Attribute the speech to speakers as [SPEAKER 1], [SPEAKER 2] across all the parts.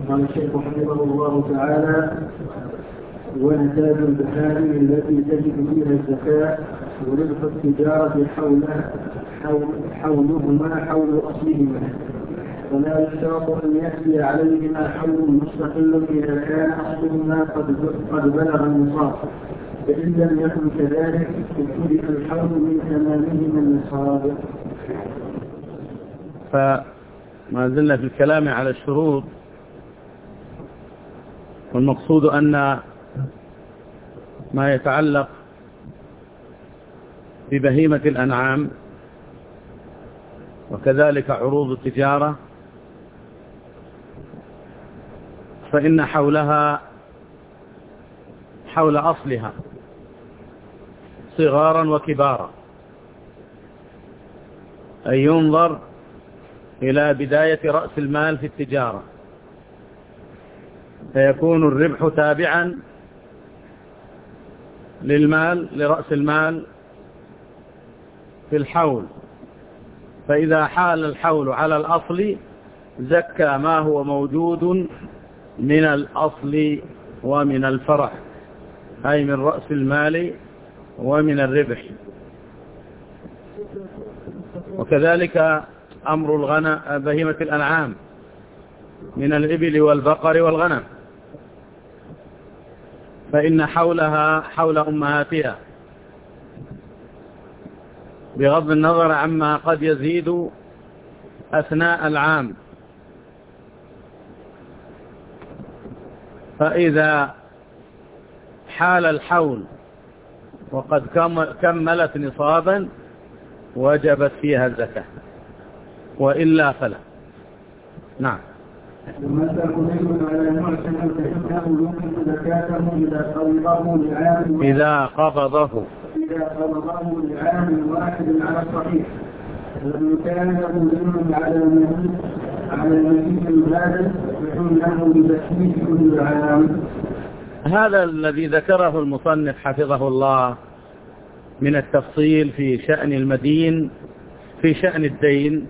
[SPEAKER 1] قال الشيخ حفظه الله تعالى: ونتاج البهائم التي تجد فيها الزكاة وربح التجارة حولهما حول أصلهما، ولا يشترط أن يأتي عليهما حول مستقل إذا كان أصلهما قد بلغ النصاب، فإن لم يكن كذلك ابتدأ الحول من تمامهما النصاب.
[SPEAKER 2] فما زلنا في الكلام على الشروط، والمقصود أن ما يتعلق ببهيمة الأنعام وكذلك عروض التجارة فإن حولها حول أصلها صغارا وكبارا، أي ينظر إلى بداية رأس المال في التجارة، فيكون الربح تابعا لرأس المال في الحول، فإذا حال الحول على الأصل زكى ما هو موجود من الأصل ومن الفرع، أي من رأس المال ومن الربح. وكذلك أمر بهيمة الأنعام من الإبل والبقر والغنم، فإن حولها حول أمهاتها بغض النظر عما قد يزيد أثناء العام. فإذا حال الحول وقد كملت نصابا وجبت فيها الزكاة، وإلا فلا. نعم.
[SPEAKER 1] وما تكون على المعتمد فإنه يمكن زكاته إذا قبضه لعام واحد على الصحيح، وإن كان له ذنب على المزيد البادل فإنه بتسمية كل عام.
[SPEAKER 2] هذا الذي ذكره المصنف حفظه الله من التفصيل في شأن المدين في شأن الدين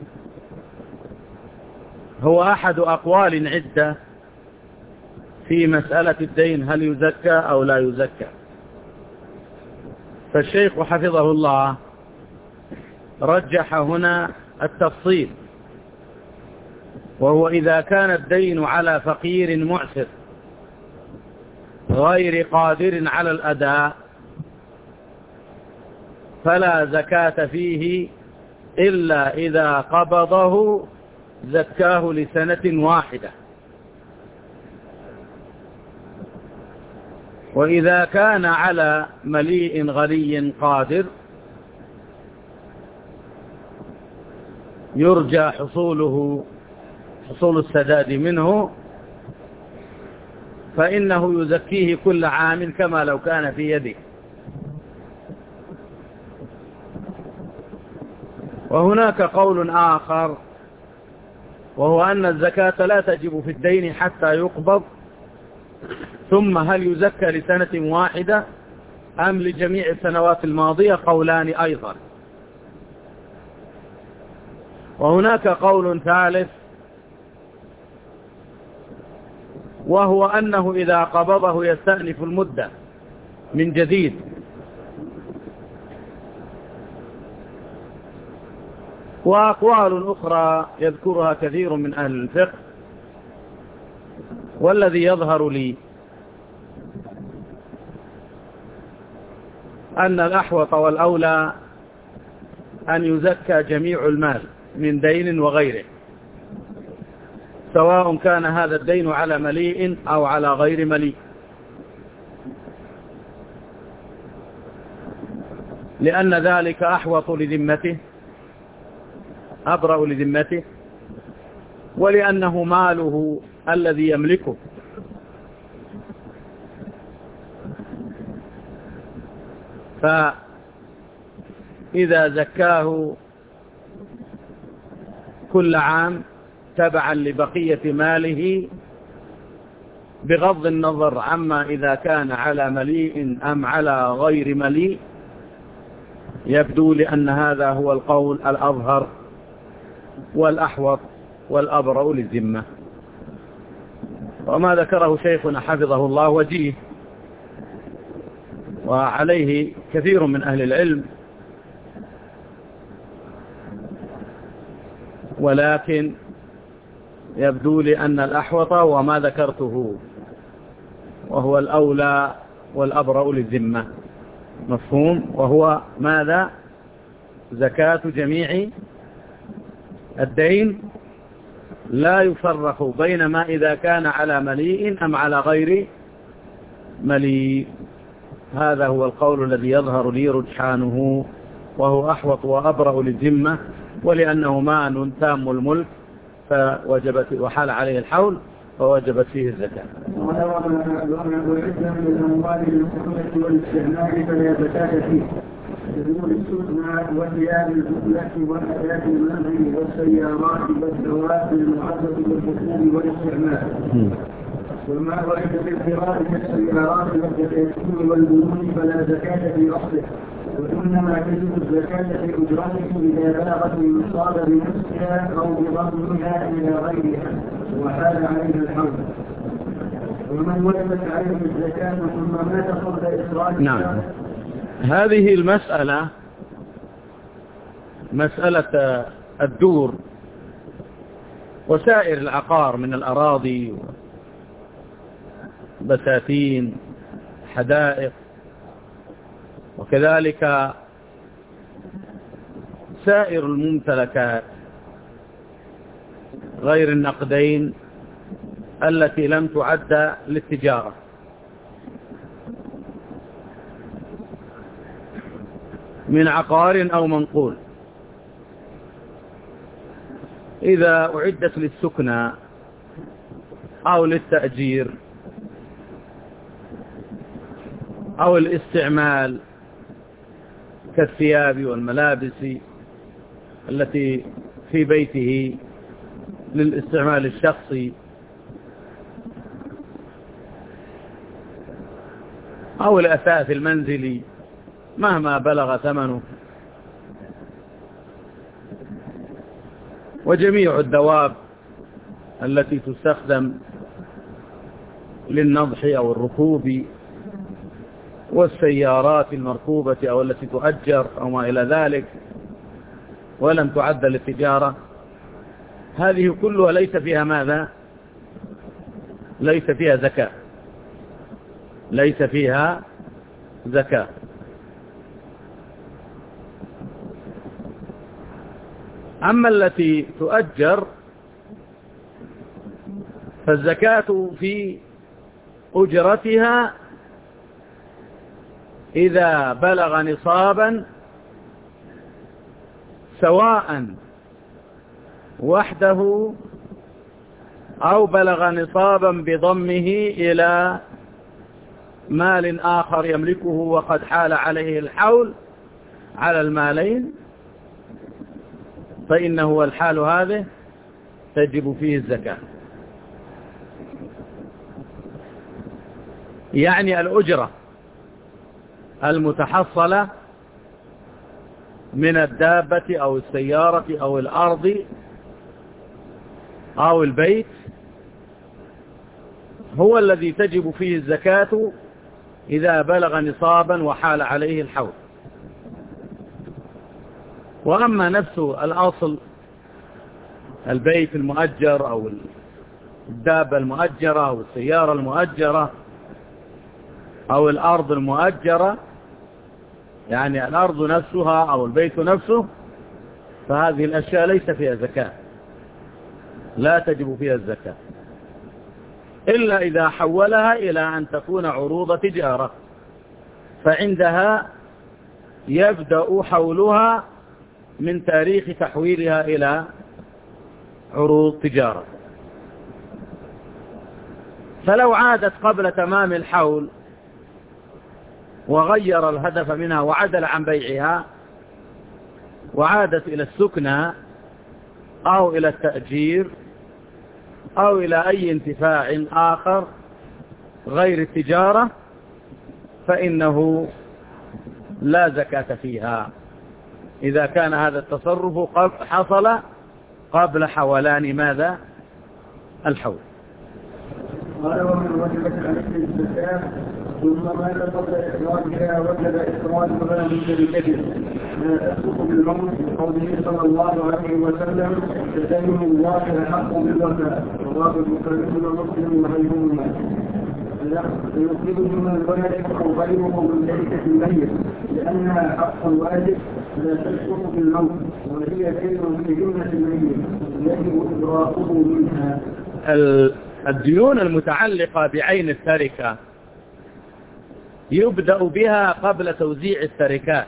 [SPEAKER 2] هو أحد أقوال عدة في مسألة الدين، هل يزكى أو لا يزكى. فالشيخ حفظه الله رجح هنا التفصيل، وهو إذا كان الدين على فقير معسر غير قادر على الأداء فلا زكاة فيه إلا إذا قبضه زكاه لسنة واحدة. وإذا كان على مليء غني قادر يرجى حصول السداد منه فإنه يزكيه كل عام كما لو كان في يده. وهناك قول آخر، وهو أن الزكاة لا تجب في الدين حتى يقبض، ثم هل يزكى لسنة واحدة أم لجميع السنوات الماضية؟ قولان أيضا. وهناك قول ثالث، وهو أنه إذا قبضه يستأنف المدة من جديد. وأقوال أخرى يذكرها كثير من أهل الفقه، والذي يظهر لي أن الأحوط والأولى أن يزكى جميع المال من دين وغيره، سواء كان هذا الدين على مليء أو على غير مليء، لأن ذلك أحوط لذمته أبرأ لذمته، ولأنه ماله الذي يملكه. فإذا زكاه كل عام تبعا لبقية ماله بغض النظر عما إذا كان على مليء أم على غير مليء، يبدو لأن هذا هو القول الأظهر والأحوط والأبرأ للذمة. وما ذكره شيخنا حفظه الله وجيه، وعليه كثير من أهل العلم، ولكن يبدو لي أن الأحوط هو ما ذكرته، وهو الأولى والأبرأ للذمة. مفهوم؟ وهو ماذا؟ زكاة جميع الدين، لا يفرق بين ما إذا كان على مليء أم على غير مليء. هذا هو القول الذي يظهر لي رجحانه، وهو أحوط وأبرأ للذمة، ولأنه مال تام الملك فوجبت وحال عليه الحول فوجبت فيه الزكاة.
[SPEAKER 1] ولو أعد من الأموال المسلمة والاستعمال فلا زكاة فيه، بدون السكنى وثياب الجملة وحياة المنزل والسيارات والدواب المعدة والركوب والاستعمال. وما وجد في القراءة كالسيارات والجسيم والبنون فلا زكاة في أصله، وإنما تجب الزكاة في أجرته إذا بلغت النصاب بنفسها أو بضمها إلى غيرها وحال عليها الحول. ومن وجبت عليه الزكاة ثم مات قبل إخراجها.
[SPEAKER 2] نعم، هذه المسألة مسألة الدور وسائر العقار من الأراضي بساتين حدائق، وكذلك سائر الممتلكات غير النقدين التي لم تعد للتجارة، من عقار أو منقول، إذا أعدت للسكنى أو للتأجير أو الاستعمال كالثياب والملابس التي في بيته للاستعمال الشخصي، أو الأثاث المنزلي مهما بلغ ثمنه، وجميع الدواب التي تستخدم للنضح أو الركوب، والسيارات المركوبة أو التي تؤجر أو ما إلى ذلك ولم تعد للتجارة، هذه كلها ليس فيها ماذا؟ ليس فيها زكاة، ليس فيها زكاة. أما التي تؤجر فالزكاة في أجرتها إذا بلغ نصابا، سواء وحده أو بلغ نصابا بضمه إلى مال آخر يملكه وقد حال عليه الحول على المالين، فإنه الحال هذا تجب فيه الزكاة. يعني الأجرة المتحصلة من الدابة أو السيارة أو الأرض أو البيت هو الذي تجب فيه الزكاة إذا بلغ نصابا وحال عليه الحول. وأما نفس الأصل البيت المؤجر أو الدابة المؤجرة أو السيارة المؤجرة أو الأرض المؤجرة، يعني الأرض نفسها أو البيت نفسه، فهذه الأشياء ليس فيها زكاة، لا تجب فيها الزكاة إلا إذا حولها إلى أن تكون عروض تجارة، فعندها يبدأ حولها من تاريخ تحويلها إلى عروض تجارة. فلو عادت قبل تمام الحول وغير الهدف منها وعدل عن بيعها وعادت إلى السكنى أو إلى التأجير أو إلى أي انتفاع آخر غير التجارة، فإنه لا زكاة فيها إذا كان هذا التصرف حصل قبل حولان ماذا؟ الحول.
[SPEAKER 1] من وجبت عليه الزكاة ثم مات قبل إخراجها وجب إخراجها من شركته لا تسقط بالموت بقوله صلى الله عليه وسلم فدين الله حق بالوفاء رواه البخاري ومسلم وغيرهما فيخرج من الولد أو غيره من شركة الميت لأنها حق واجب لا تسقط بالموت وهي دين في جملة الميت يجب إدراكه منها.
[SPEAKER 2] الديون المتعلقة بعين التركة يبدأ بها قبل توزيع التركات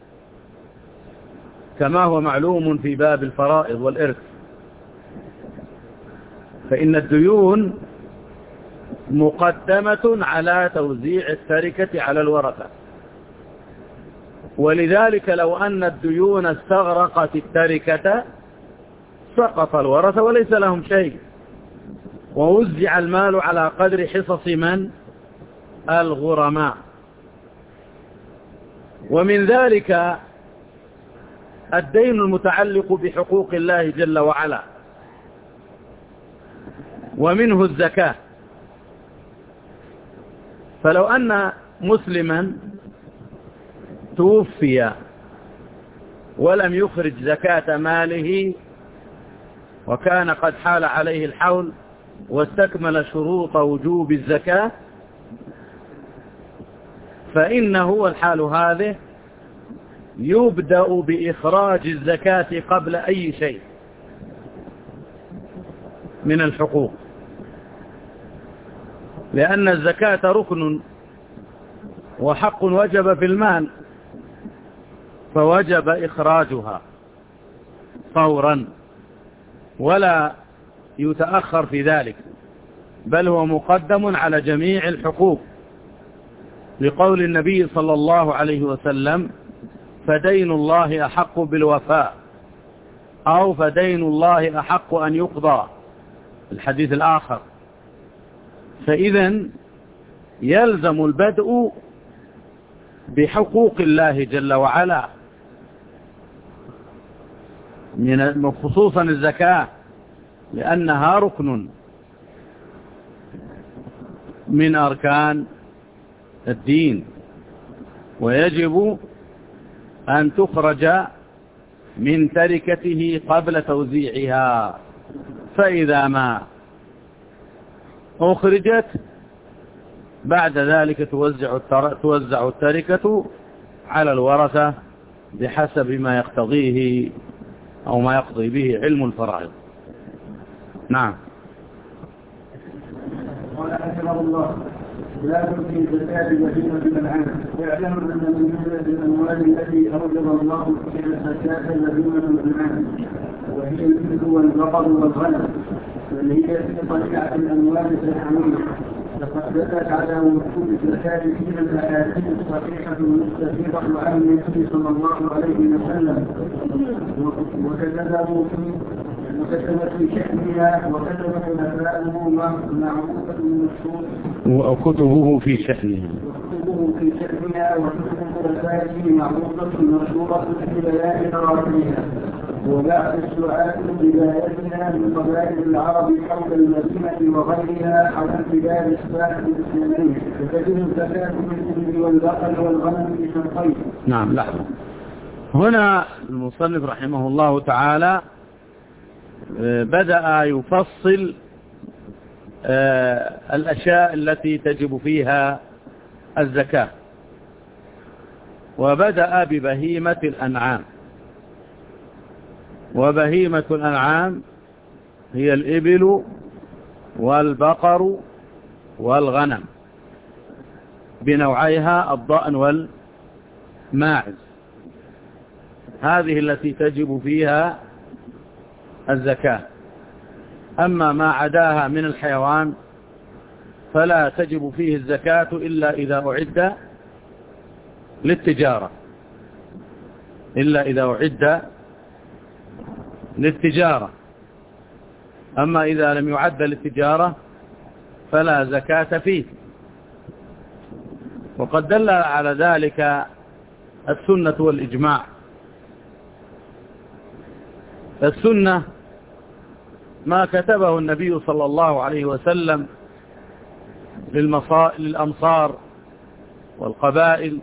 [SPEAKER 2] كما هو معلوم في باب الفرائض والإرث، فإن الديون مقدمة على توزيع التركة على الورثة، ولذلك لو أن الديون استغرقت التركة سقط الورثة وليس لهم شيء، ووزع المال على قدر حصص من؟ الغرماء. ومن ذلك الدين المتعلق بحقوق الله جل وعلا، ومنه الزكاة. فلو أن مسلما توفي ولم يخرج زكاة ماله وكان قد حال عليه الحول واستكمل شروط وجوب الزكاة، فإنه الحال هذه يبدأ بإخراج الزكاة قبل أي شيء من الحقوق، لأن الزكاة ركن وحق وجب في المال، فوجب إخراجها فورا ولا يتأخر في ذلك، بل هو مقدم على جميع الحقوق، لقول النبي صلى الله عليه وسلم فدين الله أحق بالوفاء، أو فدين الله أحق أن يقضى، الحديث الآخر. فإذن يلزم البدء بحقوق الله جل وعلا، خصوصا الزكاة، لأنها ركن من أركان الدين، ويجب أن تخرج من تركته قبل توزيعها، فإذا ما أخرجت بعد ذلك توزع التركة على الورثة بحسب ما يقتضيه أو ما يقضي به علم الفرائض. نعم.
[SPEAKER 1] قال حفظه الله لا تؤتي زكاة بهيمة الأنعام، واعلم أن من جملة الأموال التي أوجب الله فيها الزكاة بهيمة الأنعام، وهي الإبل والبقر والغنم، بل هي في طبيعة الأموال الزكوية، لقد دلت على وجوب الزكاة فيها الأحاديث الصحيحة المستفيضة عن النبي صلى الله عليه وسلم، وكتبت في شأنها وكتبت خلفاؤه معروفة المشهور
[SPEAKER 2] وكتبه في شأنها
[SPEAKER 1] وكتب خلفائه معروفة مشهورة في بيان مراتبها، وبعد السؤال بدايتنا من قبائل العرب حول المدينة وغيرها على امتداد الساحة الإسلامية، فتجد الزكاة في الإبل والبقر والغنم في شرطين.
[SPEAKER 2] نعم. لحظة، هنا المصنف رحمه الله تعالى بدأ يفصل الأشياء التي تجب فيها الزكاة، وبدأ ببهيمة الأنعام. وبهيمة الأنعام هي الإبل والبقر والغنم بنوعيها الضأن والماعز، هذه التي تجب فيها الزكاة. أما ما عداها من الحيوان فلا تجب فيه الزكاة إلا إذا أعد للتجارة، أما إذا لم يعد للتجارة فلا زكاة فيه. وقد دل على ذلك السنة والإجماع. السنة ما كتبه النبي صلى الله عليه وسلم للأمصار والقبائل،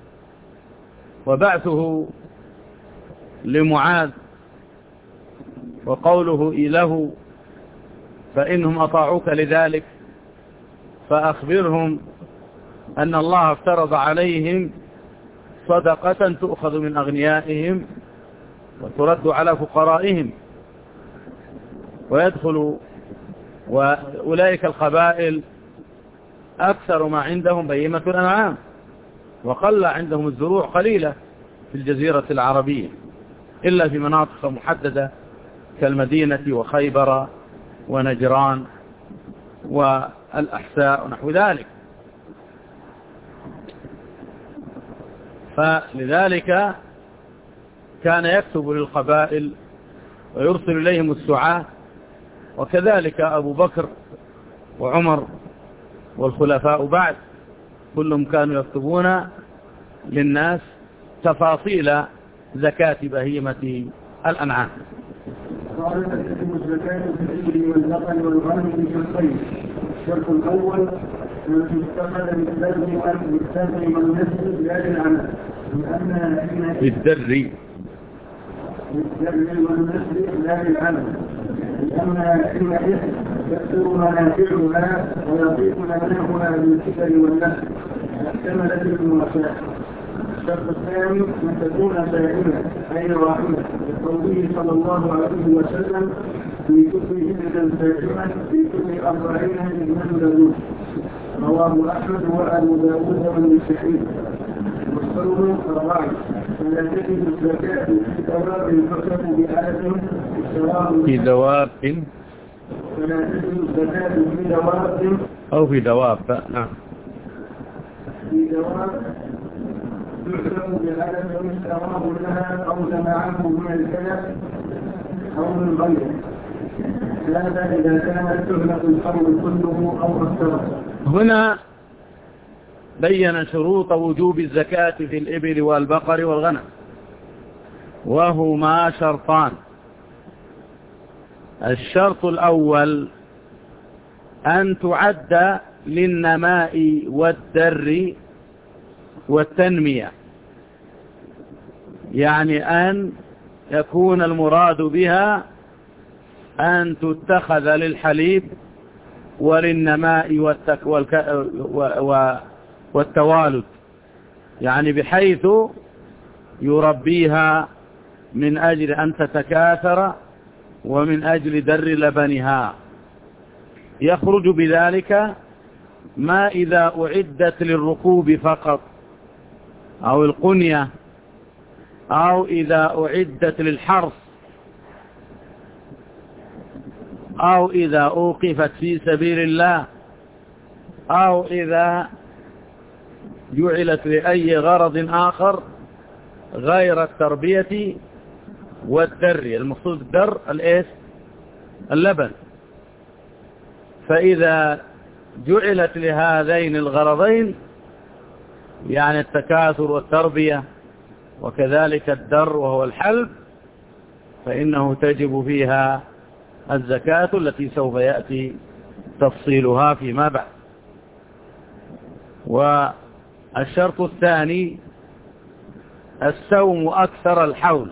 [SPEAKER 2] وبعثه لمعاذ وقوله له فإنهم أطاعوك لذلك فأخبرهم أن الله افترض عليهم صدقة تؤخذ من أغنيائهم وترد على فقرائهم، ويدخل وأولئك القبائل أكثر ما عندهم بهيمة الأنعام، وقل عندهم الزروع قليلة في الجزيرة العربية إلا في مناطق محددة كالمدينة وخيبر ونجران والأحساء ونحو ذلك. فلذلك كان يكتب للقبائل ويرسل إليهم السعاة، وكذلك أبو بكر وعمر والخلفاء بعد كلهم كانوا يكتبون للناس تفاصيل زكاة بهيمة الأنعام.
[SPEAKER 1] قال تجب الزكاة في الإبل والبقر والغنم بشرطين: الشرط الأول أن تتخذ بالدر والنسل لا للعنب، لأنها
[SPEAKER 2] بالدر
[SPEAKER 1] والنسل لا للعنب، لأنها حينئذ تكثر منافعها ويضيق منافعها بالكبر والنسل واحتملت المواساة. الشرط الثاني أن تكون سائمة أي واحدة، لقوله صلى الله عليه وسلم: في كل إبل سائمة في كل 40 من داود. رواه أحمد وأبو داود والنسائي. والصوم الراعي، فلا تجد الزكاة في دواب تحكم بعدد
[SPEAKER 2] في دواب
[SPEAKER 1] فلا تجد الزكاة في دواب
[SPEAKER 2] أو في دواب نعم
[SPEAKER 1] في دواب يحكم بعدد سواء لها أو جمعه من الكلف أو من غيره، هذا إذا كانت تهلك الحول كله أو أكثره.
[SPEAKER 2] هنا بين شروط وجوب الزكاة في الإبل والبقر والغنم، وهما شرطان: الشرط الأول أن تعد للنماء والدر والتنمية، يعني أن يكون المراد بها أن تتخذ للحليب وللنماء والتوالد، يعني بحيث يربيها من أجل أن تتكاثر ومن أجل در لبنها. يخرج بذلك ما إذا أعدت للركوب فقط أو القنية، أو إذا أعدت للحرث، أو إذا أوقفت في سبيل الله، أو إذا جعلت لأي غرض آخر غير التربية والدر. المقصود الدر اللبن. فإذا جعلت لهذين الغرضين، يعني التكاثر والتربية وكذلك الدر وهو الحلب، فإنه تجب فيها الزكاة التي سوف يأتي تفصيلها فيما بعد. والشرط الثاني السوم أكثر الحول،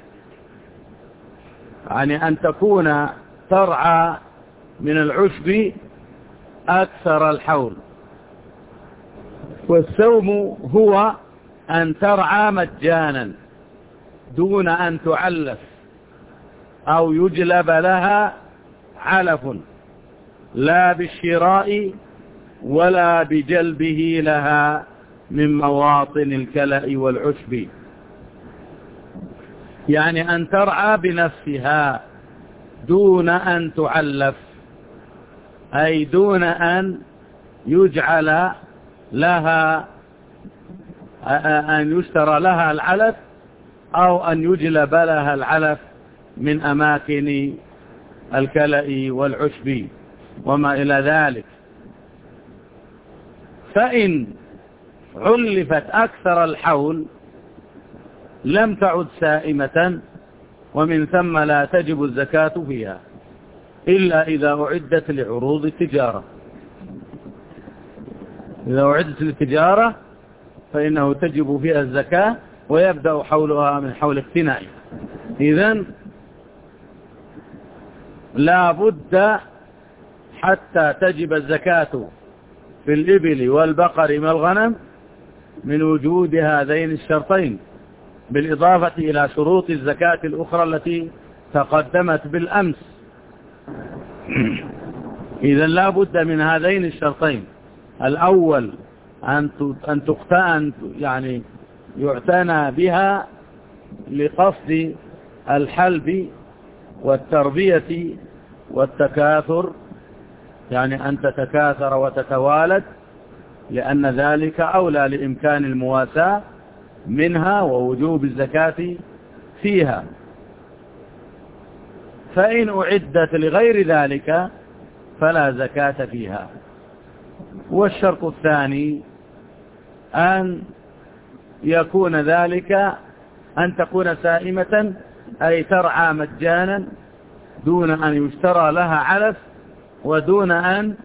[SPEAKER 2] يعني أن تكون ترعى من العشب أكثر الحول. والسوم هو أن ترعى مجانا دون أن تعلف أو يجلب لها علف، لا بالشراء ولا بجلبه لها من مواطن الكلأ والعشب، يعني أن ترعى بنفسها دون أن تعلف، أي دون أن يجعل لها أن يشترى لها العلف أو أن يجلب لها العلف من أماكن الكلأ والعشب وما إلى ذلك. فإن علفت أكثر الحول لم تعد سائمة، ومن ثم لا تجب الزكاة فيها إلا إذا أعدت لعروض التجارة. إذا أعدت للتجارة فإنه تجب فيها الزكاة ويبدأ حولها من حول اقتنائها. إذن لا بد حتى تجب الزكاة في الإبل والبقر والغنم من وجود هذين الشرطين، بالإضافة إلى شروط الزكاة الأخرى التي تقدمت بالأمس. إذن لا بد من هذين الشرطين: الأول أن تقتان يعني يعتنى بها لقصد الحلب والتربية والتكاثر، يعني أن تتكاثر وتتوالد، لأن ذلك أولى لإمكان المواساة منها ووجوب الزكاة فيها. فإن أعدت لغير ذلك فلا زكاة فيها. والشرط الثاني أن يكون ذلك أن تكون سائمة، أي ترعى مجانا دون أن يشترى لها علف ودون أن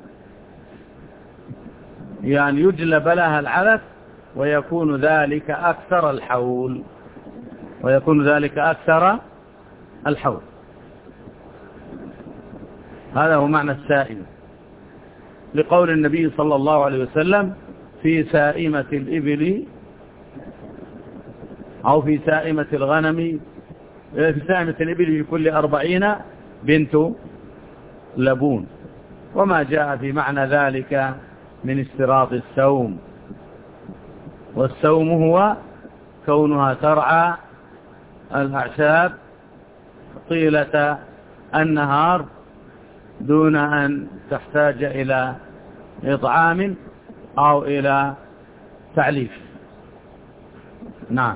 [SPEAKER 2] يعني يجلب لها العلف، ويكون ذلك أكثر الحول، هذا هو معنى السائمة، لقول النبي صلى الله عليه وسلم: في سائمة الإبل أو في سائمة الغنم، في سائمة الإبل لكل 40 بنت لبون. وما جاء في معنى ذلك من اشتراط السوم، والسوم هو كونها ترعى الأعشاب طيلة النهار دون أن تحتاج إلى إطعام أو إلى تعليف. نعم.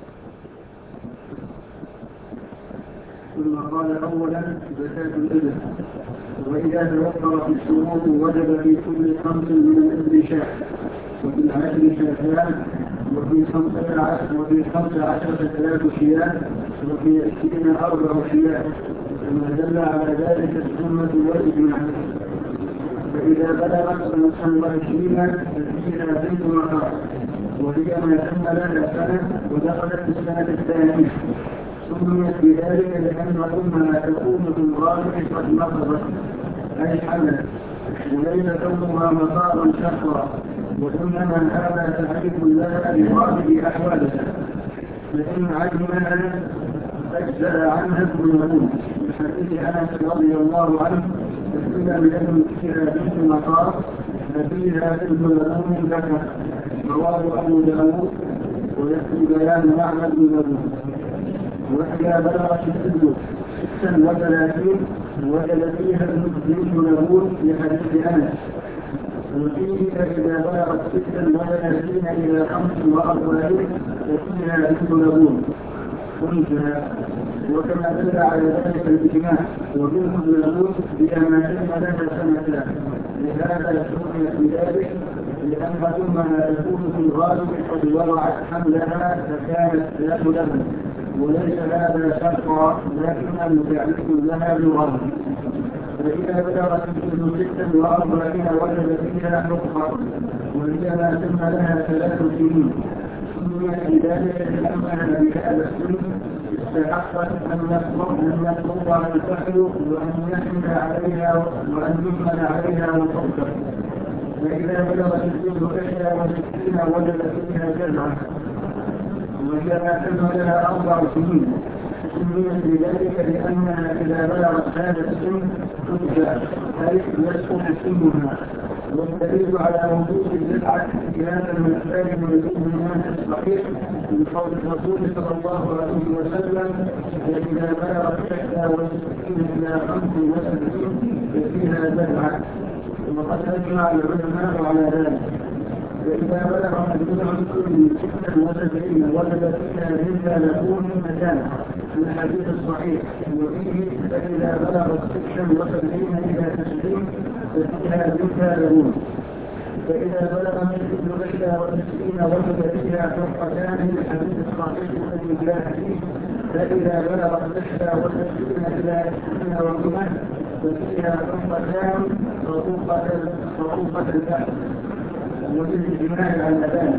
[SPEAKER 1] ثم قال: أولا زكاة الإبل، وإذا توفر في الشروط وجب في كل 5 من الإبل شاة، وفي العشر شاتان، وفي 15 3 شياه، وفي 20 4 شياه، كما دل على ذلك السنة والإجماع. فإذا بلغت 25 ففيها بنت مخاض، وهي ما تم لها سنة ودخلت في السنة الثانية، سميت بذلك لأن أمها تكون في الغالب قد نقضت أي حملت، وليس كونها مصارا شهرا، وإنما هذا تعريف لها بغالب أحوالها، فإن علمها أجزأ عنها الظلمون، بحديث أنس رضي الله عنه: فإذا لم فيها بنت مصار ففيها الظلمون ذكر، رواه أبو داود، ويأتي بيان معنى الظلمون. وإذا بلغت السن 36 وجد فيها بنت لبون لحديث أنس. وفيه: فإذا بلغت 36 إلى 45 ففيها بنت لبون. وكما دل على ذلك الإجماع، وبنت لبون بما تم لها سنتان، لهذا سميت بذلك لأن أمها تكون في الغالب قد وضعت حملها فكانت ذات لبن، وليس هذا شرطا لكن تعريف لها بالغالب. فإذا بلغت الابن 46 وجد فيها نطفة، وهي ما تم لها 3 سنين، سميت بذلك لأنها بهذا السن استحقت أن يطلبها الفحل وأن يحمل عليها وتطلق. فإذا بلغت الابن 61 وجد فيها جزعة، وهي ما تم لها 4 سنين، سميت بذلك لأنها إذا بلغت هذا السن ترجع، أي يسقط سنها. والدليل على وجود البدعة في هذا المسائل من الإيمان الصحيح من قول الرسول صلى الله عليه وسلم: فإذا بلغت 61 إلى 75 ففيها بدعة. وقد أجمع العلماء على ذلك. فإذا بلغ البدعة كل 76 وجد فيها مما يكون مكانه في الحديث الصحيح، وفيه: فإذا بلغت 76 إلى 90 ففيها بنت لبون. فإذا بلغ من ابن 91 وجد فيها فرقتان من الحديث الصحيح الذي جاء فيه: فإذا بلغت 69 إلى 90 ففيها فرقتان صعوبة البحث. وبالإجماع على ذلك.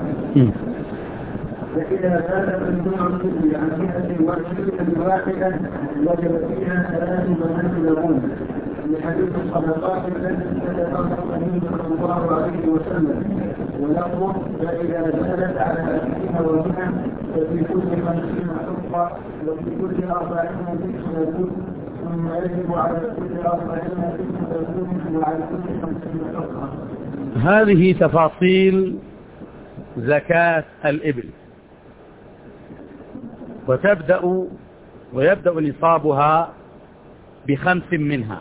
[SPEAKER 1] فإذا زادت الجمع الكل عن 120 واحدة وجب فيها 3 منازل لحديث الصدقات التي تتبرع النبي صلى الله عليه وسلم، ولفظ فإذا زادت على 20 ومئة ففي كل 50 حقة وفي كل 40 بنت، ثم يجب على كل 40 بنت وعلى كل 50 حقة.
[SPEAKER 2] هذه تفاصيل زكاة الإبل، ويبدأ نصابها ب5 منها.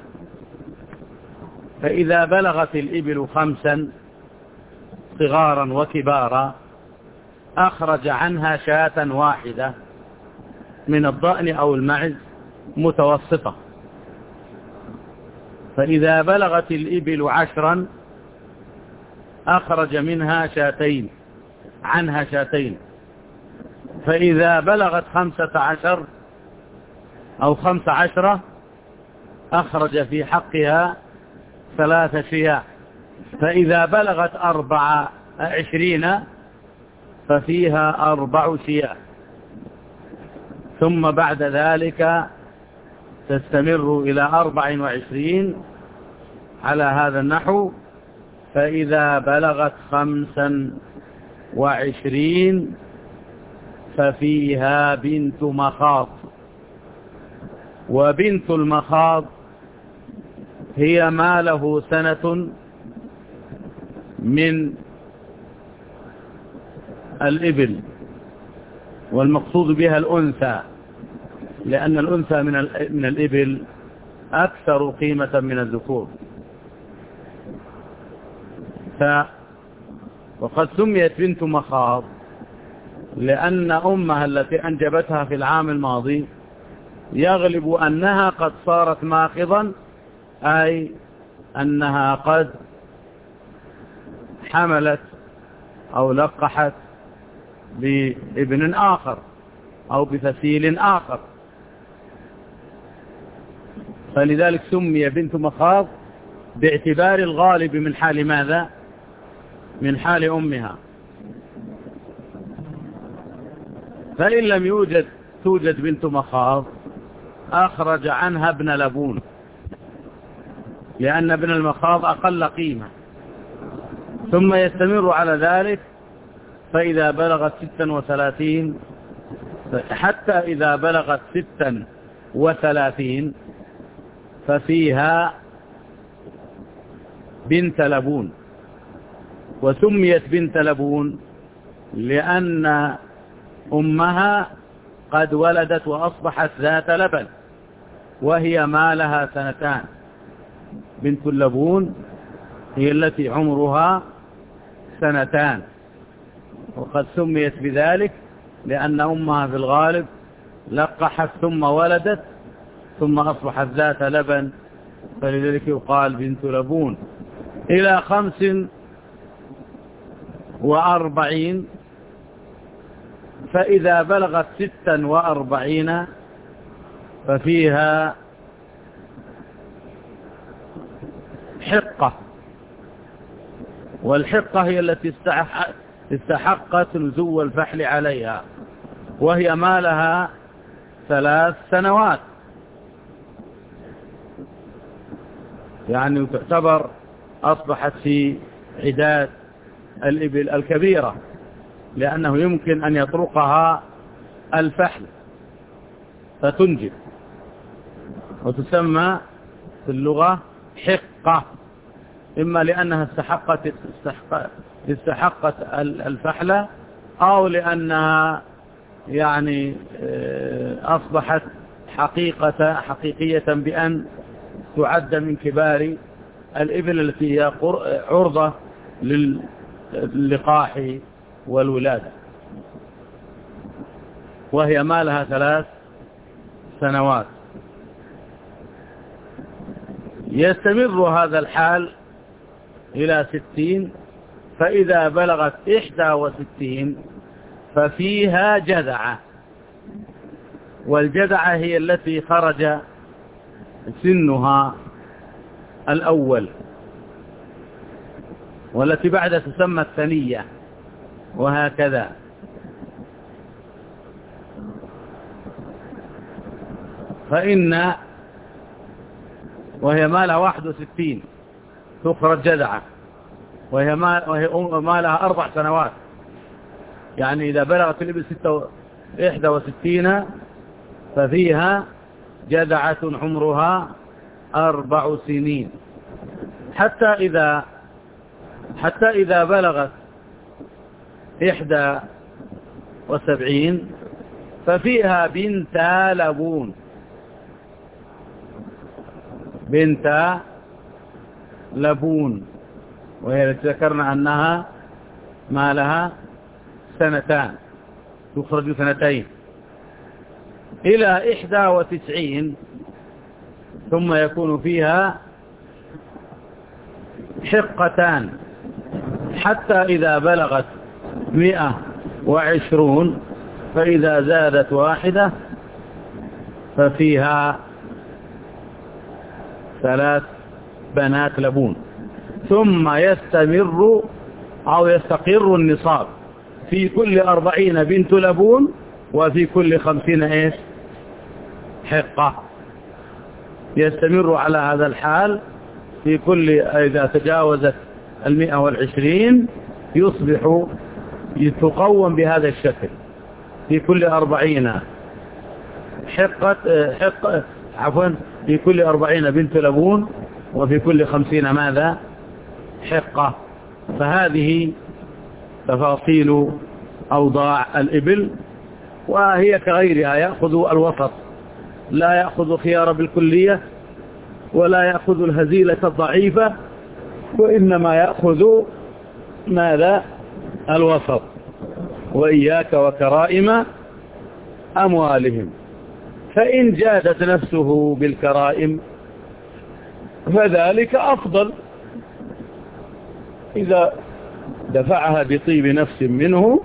[SPEAKER 2] فإذا بلغت الإبل 5 صغارا وكبارا أخرج عنها شاة واحدة من الضأن أو المعز متوسطة. فإذا بلغت الإبل 10 أخرج عنها شاتين. فإذا بلغت 15 أو 15 أخرج في حقها 3 شياه. فإذا بلغت 24 ففيها 4 شياه. ثم بعد ذلك تستمر إلى 24 على هذا النحو. فإذا بلغت 25 ففيها بنت مخاض. وبنت المخاض هي ما له سنة من الإبل، والمقصود بها الأنثى، لأن الأنثى من الإبل أكثر قيمة من الذكور. وقد سميت بنت مخاض لأن أمها التي أنجبتها في العام الماضي يغلب أنها قد صارت ماخضا، أي أنها قد حملت أو لقحت بابن آخر أو بفسيل آخر، فلذلك سمي بنت مخاض باعتبار الغالب من حال ماذا؟ من حال أمها. فإن لم توجد بنت مخاض أخرج عنها ابن لبون، لأن ابن المخاض أقل قيمة. ثم يستمر على ذلك. فإذا بلغت 36 حتى إذا بلغت 36 ففيها بنت لبون. وسميت بنت لبون لأن أمها قد ولدت وأصبحت ذات لبن، وهي ما لها 2 سنين. بنت اللبون هي التي عمرها 2 سنين، وقد سميت بذلك لأن أمها في الغالب لقحت ثم ولدت ثم أصبحت ذات لبن، فلذلك يقال بنت لبون. إلى 45 فإذا بلغت 46 ففيها حقة. والحقة هي التي استحقت نزو الفحل عليها، وهي ما لها 3 سنوات، يعني تعتبر أصبحت في عداد الإبل الكبيرة، لأنه يمكن أن يطرقها الفحل فتنجب، وتسمى في اللغة حقة، إما لأنها استحقت الفحل، أو لأنها يعني أصبحت حقيقية بأن تعد من كبار الإبل التي هي عرضة للقاح والولادة، وهي ما لها 3 سنوات. يستمر هذا الحال إلى 60. فإذا بلغت 61 ففيها جذعة. والجذعة هي التي خرج سنها الأول. والتي بعدها تسمى الثنية، وهكذا. فإن وهي مالها 61 تخرج جذعة، وهي مالها 4 سنوات، يعني إذا بلغت الإبل 61 ففيها جذعة عمرها 4 سنين، حتى إذا بلغت 71 ففيها بنت لبون، وهي التي ذكرنا أنها ما لها 2 سنين، تخرج 2 سنين إلى 91، ثم يكون فيها حقتان، حتى إذا بلغت 120 فإذا زادت 1 ففيها 3 بنات لبون، ثم يستقر النصاب في كل 40 بنت لبون، وفي كل 50 حقة. يستمر على هذا الحال في كل، إذا تجاوزت 120 يصبح يتقوم بهذا الشكل، في كل 40 في كل 40 بنت لبون، وفي كل 50 ماذا؟ حقة. فهذه تفاصيل أوضاع الإبل، وهي كغيرها يأخذ الوسط، لا يأخذ خيار بالكلية ولا يأخذ الهزيلة الضعيفة، وإنما يأخذ ماذا؟ الوسط. وإياك وكرائم أموالهم، فإن جادت نفسه بالكرائم فذلك أفضل، إذا دفعها بطيب نفس منه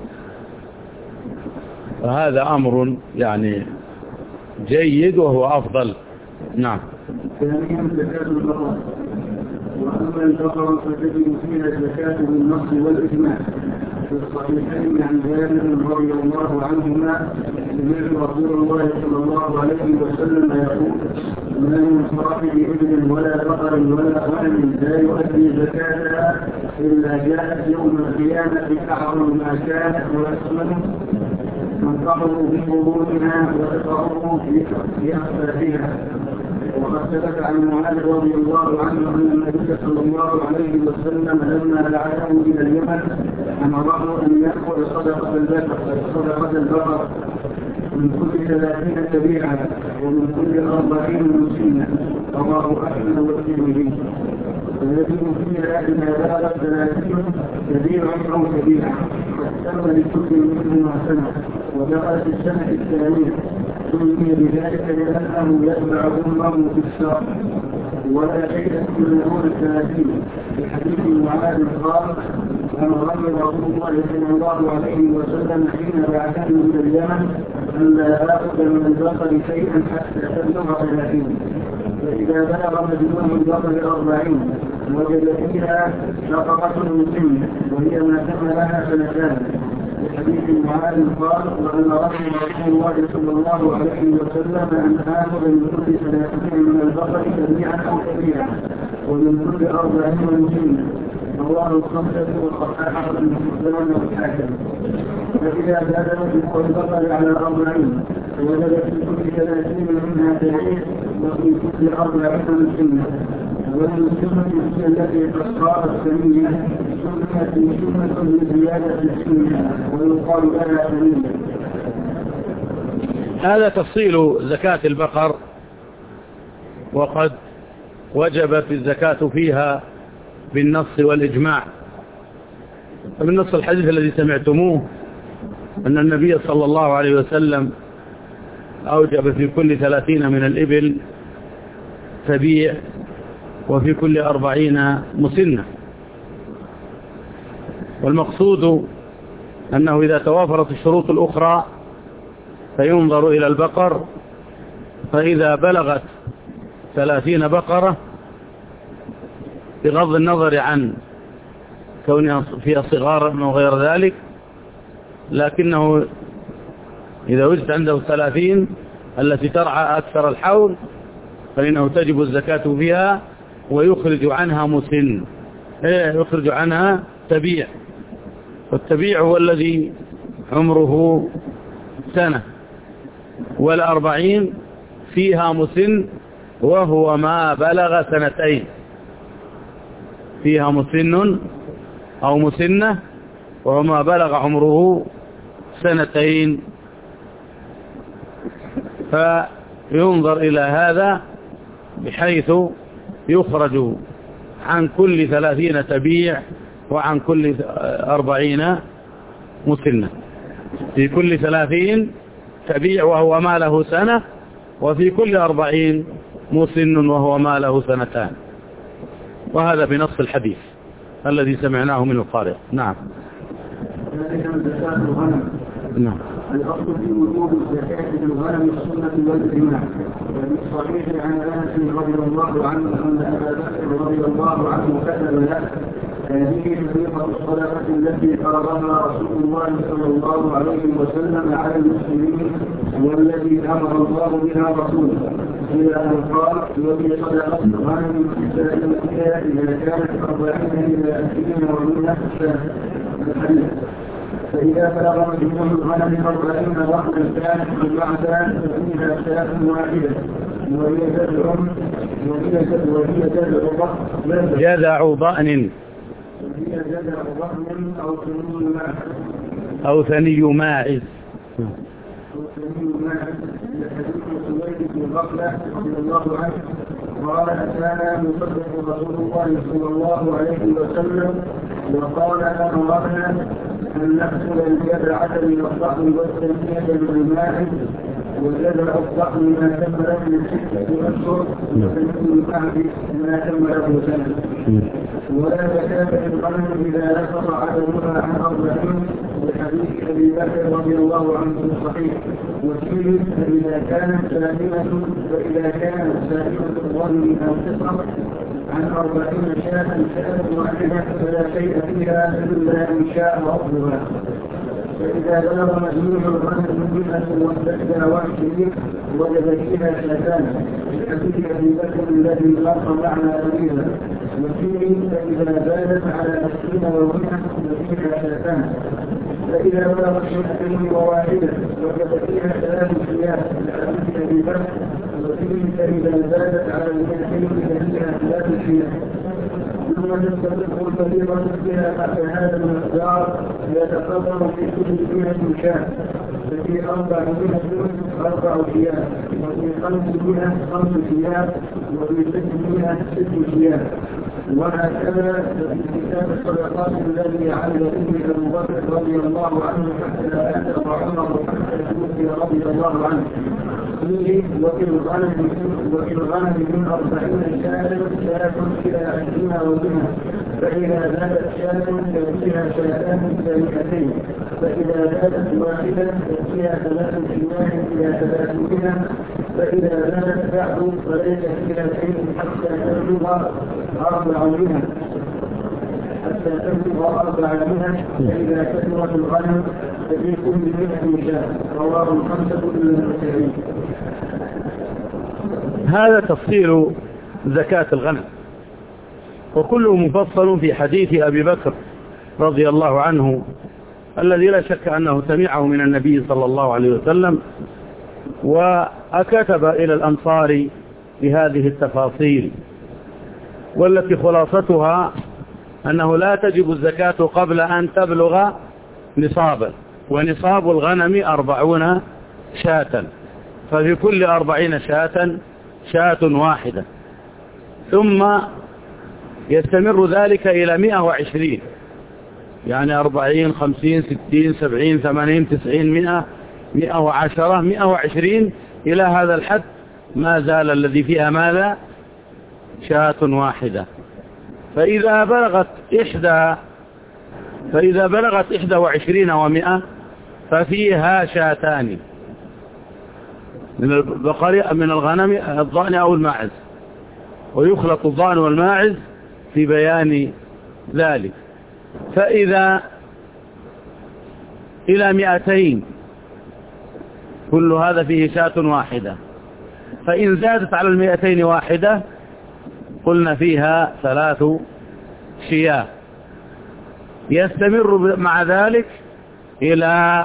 [SPEAKER 2] فهذا أمر يعني جيد وهو أفضل. نعم.
[SPEAKER 1] ثانيا زكاة البقر، وأما البقر فتجد فيها الزكاة بالنص والإجماع. في الصحيحين عن جابر رضي الله عنهما سمعت رسول الله صلى الله عليه وسلم يقول: ما من صاحب إبل ولا بقر ولا غنم لا يؤدي زكاتها إلا جاءت يوم القيامة أعظم ما كانت وأسمن منقضوا بقبورها وتقروا في أخفافها. وقد ثبت عن معاذ رضي الله عنه أن النبي صلى الله عليه وسلم لما دعاه إلى اليمن أمره أن يأخذ صدقة البقر من كل 30 تبيعا ومن كل 40 مسنة، رواه أحمد والترمذي. ويجب فيها إذا بلغت 30 تبيعا أو تبيعا، فاستمر لكل منهما سنة، ودخلت السنة الثانية سمي بذلك لأنه يتبع أمه في الشرع، ولا شيء في الأمور 30. في حديث معاذ قال: أمرني رسول الله صلى الله عليه وسلم حين بعثني إلى اليمن أن لا آخذ من البقر شيئا حتى تبلغ 30، فإذا بلغ مجموع البقر 40 وجد فيها شققة مسنة وهي ما تم لها 2 سنين. في حديث معاذ قال: وأمرني رسول الله صلى الله عليه وسلم أن آخذ من كل 30 من البقر تبيعا أو تبيعا ومن كل 40 مسنة، رواه الخمسة والصحاحة ابن حبان والحاكم. فإذا زاد مجموع البقر على 40 وجد في كل 30 منها تبيع وفي كل 40 مسنة، والسنة هي التي قد صارت سنية، سنة لزيادة السنة ويقال لها سنية.
[SPEAKER 2] هذا تفصيل زكاة البقر، وقد وجبت الزكاة فيها بالنص والإجماع. بالنص الحديث الذي سمعتموه أن النبي صلى الله عليه وسلم أوجب في كل 30 من الإبل تبيع، وفي كل 40 مسنة. والمقصود أنه إذا توافرت الشروط الأخرى فينظر إلى البقر، فإذا بلغت 30 بقرة بغض النظر عن كونها فيها صغار وغير ذلك، لكنه إذا وجد عنده 30 التي ترعى أكثر الحول فإنه تجب الزكاة فيها، ويخرج عنها مسن، يخرج عنها تبيع، والتبيع هو الذي عمره سنة، 40 فيها مسن وهو ما بلغ 2 فيها مسن أو مسنة وهو ما بلغ عمره 2. فينظر إلى هذا بحيث يخرج عن كل 30 تبيع وعن كل 40 مسنة. في كل 30 تبيع وهو ما له 1، وفي كل 40 مسن وهو ما له 2. وهذا بنص الحديث الذي سمعناه من القارئ. نعم.
[SPEAKER 1] نعم. الأصل في وجوب الزكاة في الغنم السنة والإجماع. وفي الصحيح عن أنس رضي الله عنه أن أبا بكر رضي الله عنه كتب له: هذه فريضة الصدقة التي فرضها رسول الله صلى الله عليه وسلم على المسلمين، والذي أمر الله بها رسوله، إلى أن قال: وفي صدقة الغنم السائلة إذا كانت 40 إلى 20 ومنها الحديث. فإذا بلغ مجموع الغنم 40 ضخما كانت بالبعثة ففيها شاة واحدة، وهي جذع ضأن
[SPEAKER 2] أو ثني ماعز.
[SPEAKER 1] قال: أتانا مصدق رسول الله صلى الله عليه وسلم وقال: أمرنا أن نغسل الجذعة من الضأن والثنية من الماعز، وجذع الضأن ما كمله من 6 أشهر، وثني الماعز ما كمله 1. ولا زكاة الغنم إذا نقص عددها عن 40، لحديث أبي بكر رضي الله عنه في الصحيح. وفيه: فإذا كانت سائمة الظن أو تسقط عن 40 شاة واحدة فلا شيء فيها إلا إن شاء ربها. فإذا بلغ مجموع الغنم 121 وجد فيها 2، لحديث أبي بكر الذي لاق معنى أبيها. وفيه: فإذا زادت على 20 ومئة ففيها 2. فإذا بلغت 101 وجد فيها 3 ثياب، لحديث أبي بكر. وفيه: فإذا زادت على 200 ففيها 3 ثياب. ثم تستطيع الفريضة فيها تحت هذا المقدار يتقدر في كل 100 شاة، ففي 400 4 ثياب، وفي 500 5 ثياب، وفي 600 6 ثياب. وهكذا في كتاب الصدقات الذي عمل به أبو بكر رضي الله عنه حتى أتى عمر حتى رضي الله عنه. وفي الغنم من 40 شاة إلى 20 ومنها، فإذا زادت شاة ففيها 2 ثانيتين، فإذا زادت واحدة ففيها 3 ثياب إلى 300، فإذا زادت بعد فليس فيها شيء حتى تبلغ 400. فإذا كثرت الغنم ففي كل 100 شاة. رواه 5 إلا المسلمين.
[SPEAKER 2] هذا تفصيل زكاة الغنم، وكله مفصل في حديث أبي بكر رضي الله عنه الذي لا شك أنه سمعه من النبي صلى الله عليه وسلم، وكتب إلى الأنصار بهذه التفاصيل، والتي خلاصتها أنه لا تجب الزكاة قبل أن تبلغ نصابا، ونصاب الغنم 40 شاة، ففي كل 40 شاة واحدة، ثم يستمر ذلك إلى 120، يعني 40 50 60 70 80 90 100 110 120 إلى هذا الحد، ما زال الذي فيها ماذا؟ شاة واحدة. فإذا بلغت 21 و100 ففيها 2 من البقر من الغنم، الضأن أو الماعز، ويخلط الضأن والماعز في بيان ذلك. فإذا إلى 200 كل هذا فيه شاة واحدة، فإن زادت على 200 واحدة قلنا فيها 3 شياه، يستمر مع ذلك إلى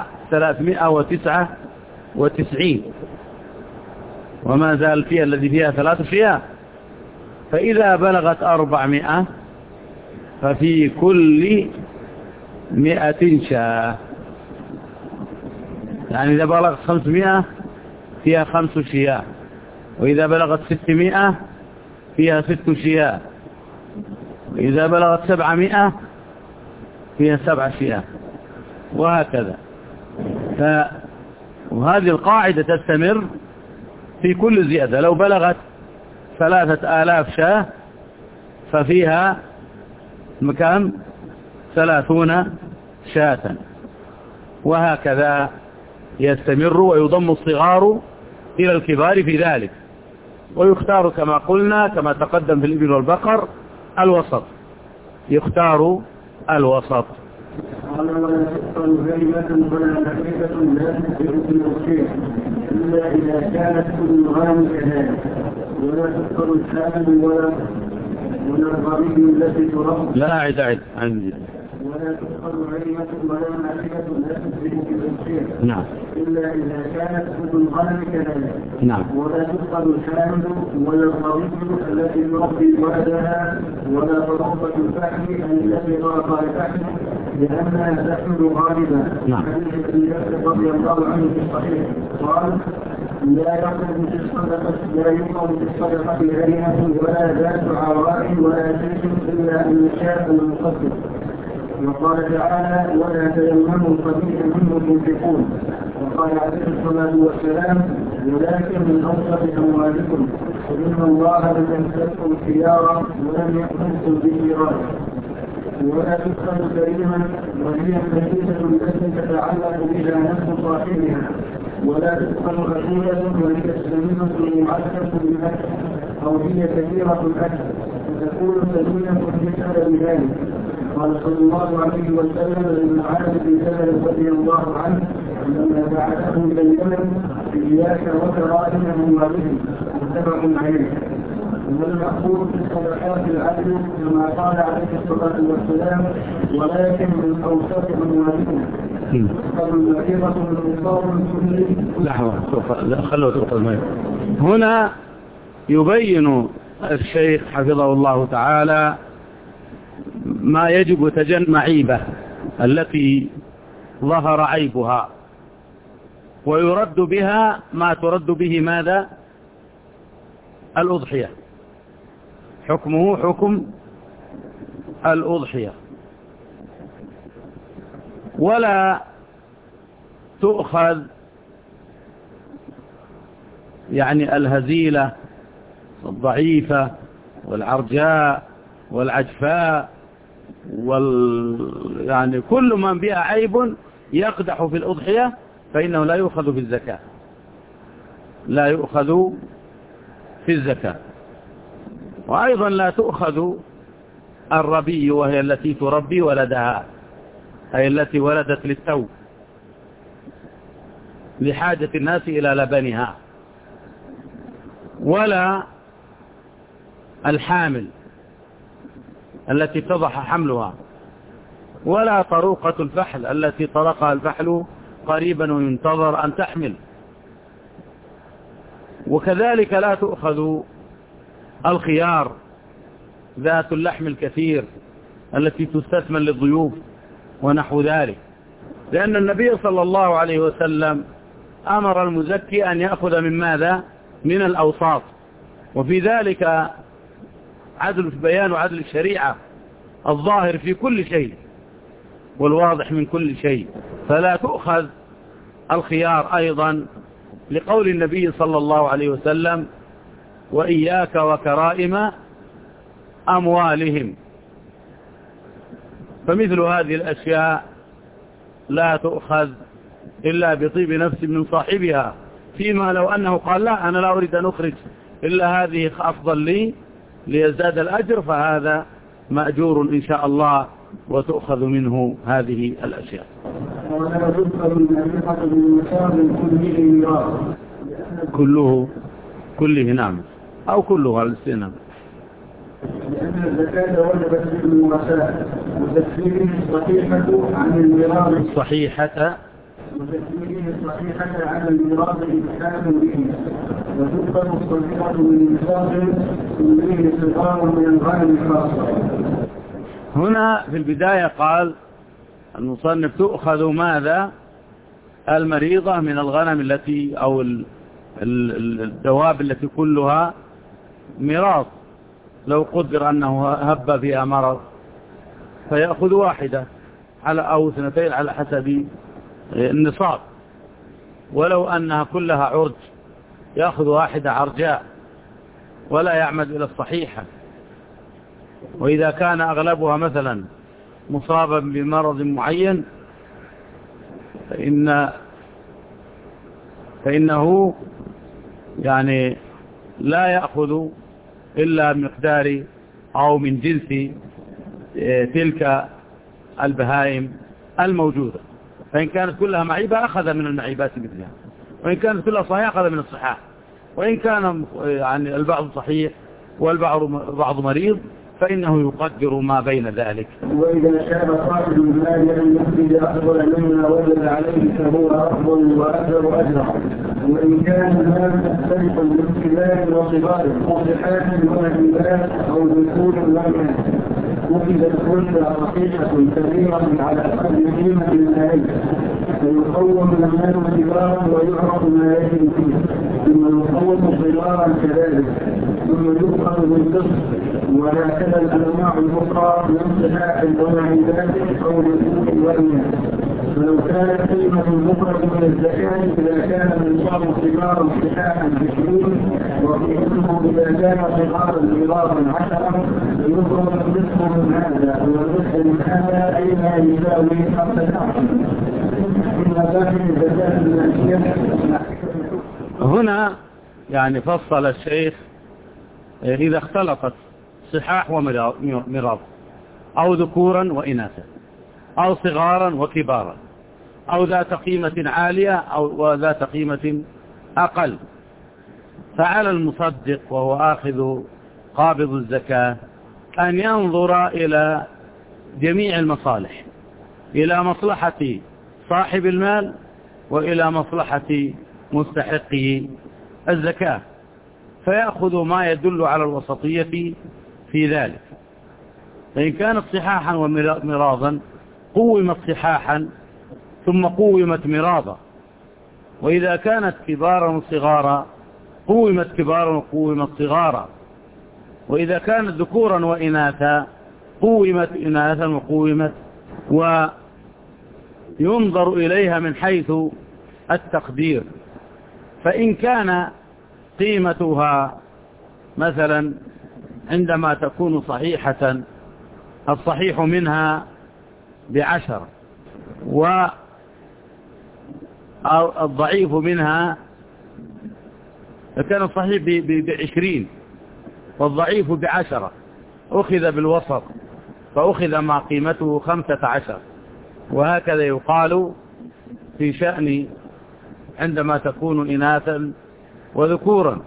[SPEAKER 2] 399 وما زال فيها الذي فيها 3 شياه. فإذا بلغت 400 ففي كل 100 شاة، يعني إذا بلغت 500 فيها 5 شياه، وإذا بلغت 600 فيها 6 شياه، وإذا بلغت 700 فيها 7 شياه، وهكذا. وهذه القاعدة تستمر في كل زيادة. لو بلغت 3000 شاة ففيها مكان 30 شاة، وهكذا يستمر، ويضم الصغار إلى الكبار في ذلك، ويختار كما قلنا كما تقدم في الإبل والبقر الوسط، يختار الوسط.
[SPEAKER 1] قال ولا تقبل كلمة ولا حقيقة لا تنفع الشيء إلا إذا كانت كل غام كذلك، ولا تقبل الحامل ولا الغريب التي ترد.
[SPEAKER 2] لا أعد عندي.
[SPEAKER 1] ولا تقبل كلمة ولا حقيقة لا تنفع الشيء.
[SPEAKER 2] نعم.
[SPEAKER 1] إلا إذا كانت كل غام كذلك.
[SPEAKER 2] نعم.
[SPEAKER 1] ولا تقبل الحامل ولا الغريب التي تربي ولدها، ولا تربة الفحم التي تربى الفحم لأنها تحمل غالبا.
[SPEAKER 2] نعم.
[SPEAKER 1] حديث رضي الله عنه في الصحيح قال لا يقوم في الصدقة هرمة ولا ذات عراء ولا شيء إلا أن يشاء المقدس. وقال تعالى ولا تيمموا الخبيث منه تنفقون. وقال عليه الصلاة والسلام ولكن من أوسط أموالكم، فإن الله لم يمسككم خيارا ولم يأمركم بالشرار. ولا تدخل كريما وهي النتيجة التي تتعلق بها نفس صاحبها. ولا تدخل غسيلة وهي السمينة المعسكة بالأكل أو هي كثيرة الأكل فتكون سمينة بسبب ذلك. قال صلى الله عليه وسلم للمعاذ بن جبل رضي الله عنه لما بعثه إلى اليمن إياك وكرائم أموالهم، متفق عليه. والمأخوذ في الصدقات العدل كما قال عليه الصلاة والسلام ولكن من أوسط أموالكم. فالمعيرة من مصاب كل.
[SPEAKER 2] لحظة خلوا تقطع الماء. هنا يبين الشيخ حفظه الله تعالى ما يجب تجنب عيبه التي ظهر عيبها، ويرد بها ما ترد به ماذا؟ الأضحية. حكمه حكم الأضحية. ولا تؤخذ يعني الهزيلة الضعيفة والعرجاء والعجفاء يعني كل من بها عيب يقدح في الأضحية فإنه لا يؤخذ في الزكاة، لا يؤخذ في الزكاة. وأيضا لا تؤخذ الربي وهي التي تربي ولدها، أي التي ولدت للتو لحاجة الناس إلى لبنها. ولا الحامل التي اتضح حملها، ولا طروقة الفحل التي طرقها الفحل قريبا وينتظر أن تحمل. وكذلك لا تؤخذ الخيار ذات اللحم الكثير التي تستثمن للضيوف ونحو ذلك، لأن النبي صلى الله عليه وسلم أمر المزكي أن يأخذ من ماذا؟ من الأوساط، وفي ذلك عدل في بيان وعدل الشريعة الظاهر في كل شيء والواضح من كل شيء. فلا تؤخذ الخيار أيضا لقول النبي صلى الله عليه وسلم وإياك وكرائم أموالهم. فمثل هذه الأشياء لا تؤخذ إلا بطيب نفس من صاحبها، فيما لو أنه قال لا أنا لا أريد أن أخرج إلا هذه أفضل لي ليزداد الأجر، فهذا مأجور إن شاء الله وتؤخذ منه هذه الأشياء.
[SPEAKER 1] ولا تذكر المريضة بالمصاب كله ميراث
[SPEAKER 2] كله نعم أو كله على الاستئناف،
[SPEAKER 1] لأن الزكاة وجبت بالمواساة وتكفيره الصحيحة عن الميراث
[SPEAKER 2] الصحيحة
[SPEAKER 1] عن الميراث إبحام به، وتذكر الصحيحة من نصاب كله صغار من الغنم خاصة.
[SPEAKER 2] هنا في البداية قال المصنف تؤخذ ماذا؟ المريضة من الغنم التي أو الدواب التي كلها ميراث، لو قدر أنه هب فيها مرض فيأخذ واحدة أو اثنتين على حسب النصاب، ولو أنها كلها عرج يأخذ واحدة عرجاء ولا يعمد إلى الصحيحة. وإذا كان أغلبها مثلا مصابا بمرض معين فإنه يعني لا يأخذ إلا مقدار أو من جنس تلك البهائم الموجودة. فإن كانت كلها معيبة أخذ من المعيبات مثلها، وإن كانت كلها صحيحة أخذ من الصحاح، وإن كان يعني البعض صحيح والبعض مريض فإنه يقدر ما بين ذلك.
[SPEAKER 1] وإذا شاء صاحب المال أن يخرج أفضل مما وجد عليه فهو أفضل وأكثر أجرا، وإن كان المال مختلفا باختلاف وصفات وصحات وهبات أو ذكور وإناث وجدت كل صحيحة كبيرة على قدر قيمة المال فيقوم المال كبارا ويعرف ما يجب فيه، ثم يقوم صغارا كذلك، ثم يؤخذ بالقسط. وهكذا الأنواع الأخرى من صحاح الوهبات أو ذكور وإناث. فلو كانت قيمة المفرد من الزكاة إذا كان نصاب صغارا صحاحا 20 وقيمته إذا كان صغارا صغارا 10 يفرض النصف من هذا والنصف من هذا أي ما يساوي 15.
[SPEAKER 2] هنا يعني فصل الشيخ إذا اختلطت صحاح ومراض أو ذكورا وإناثا أو صغارا وكبارا أو ذات قيمة عالية أو ذات قيمة أقل، فعلى المصدق وهو آخذ قابض الزكاة أن ينظر إلى جميع المصالح، إلى مصلحة صاحب المال وإلى مصلحة مستحقه الزكاة، فيأخذ ما يدل على الوسطية في ذلك. فإن كانت صحاحا ومراضا قومت صحاحا ثم قومت مراضا، وإذا كانت كبارا وصغارا قومت كبارا وقومت صغارا، وإذا كانت ذكورا وإناثا قومت إناثا وقومت، وينظر إليها من حيث التقدير. فإن كان قيمتها مثلا عندما تكون صحيحة الصحيح منها 10 والضعيف منها كان الصحيح 20 والضعيف 10، أخذ بالوسط فأخذ ما قيمته 15. وهكذا يقال في شأن عندما تكون إناثا وذكورا،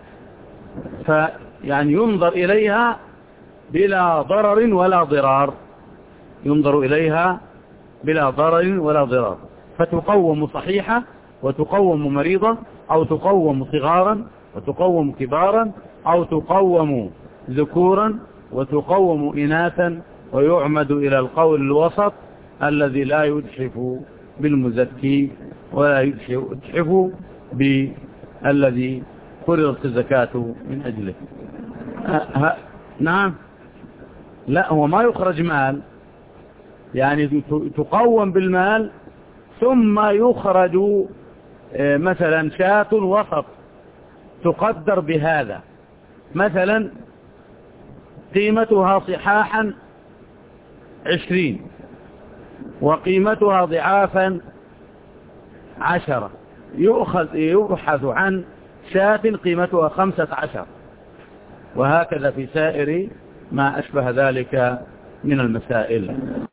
[SPEAKER 2] فيعني ينظر إليها بلا ضرر ولا ضرار، ينظر إليها بلا ضرر ولا ضرار، فتقوم صحيحة وتقوم مريضة، أو تقوم صغارا وتقوم كبارا، أو تقوم ذكورا وتقوم إناثا، ويعمد إلى القول الوسط الذي لا يجحف بالمزكي ولا يجحف بالذي فرضت الزكاة من أجله. نعم، لا، هو ما يخرج مال، يعني تقوم بالمال ثم يخرج مثلا شاة وسط تقدر بهذا، مثلا قيمتها صحاحا 20 وقيمتها ضعافا 10، يبحث عن شاة قيمتها 15، وهكذا في سائر ما أشبه ذلك من المسائل.